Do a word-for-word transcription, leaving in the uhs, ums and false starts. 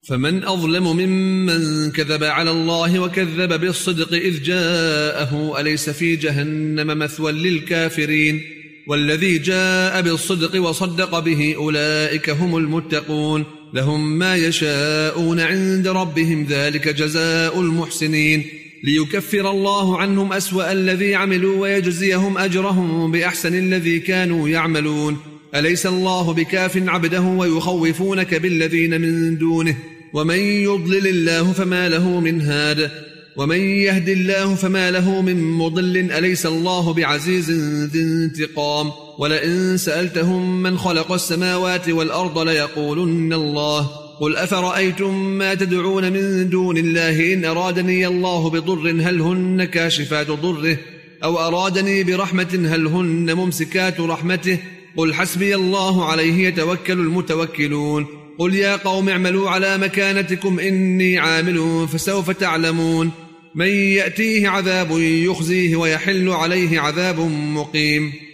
فمن أظلم ممن كذب على الله وكذب بالصدق إذ جاءه أليس في جهنم مثوى للكافرين والذي جاء بالصدق وصدق به أولئك هم المتقون لهم ما يشاءون عند ربهم ذلك جزاء المحسنين ليكفر الله عنهم أسوأ الذي عملوا ويجزيهم أجرهم بأحسن الذي كانوا يعملون أليس الله بكاف عبده ويخوفونك بالذين من دونه ومن يضلل الله فما له من هاد ومن يهد الله فما له من مضل أليس الله بعزيز ذي انتقام ولئن سألتهم من خلق السماوات والأرض ليقولن الله قل أفرأيتم ما تدعون من دون الله إن أرادني الله بضر هل هن كاشفات ضره أو أرادني برحمة هل هن ممسكات رحمته قل حسبي الله عليه يتوكل المتوكلون قل يا قوم اعملوا على مكانتكم إني عامل فسوف تعلمون من يأتيه عذاب يخزيه ويحل عليه عذاب مقيم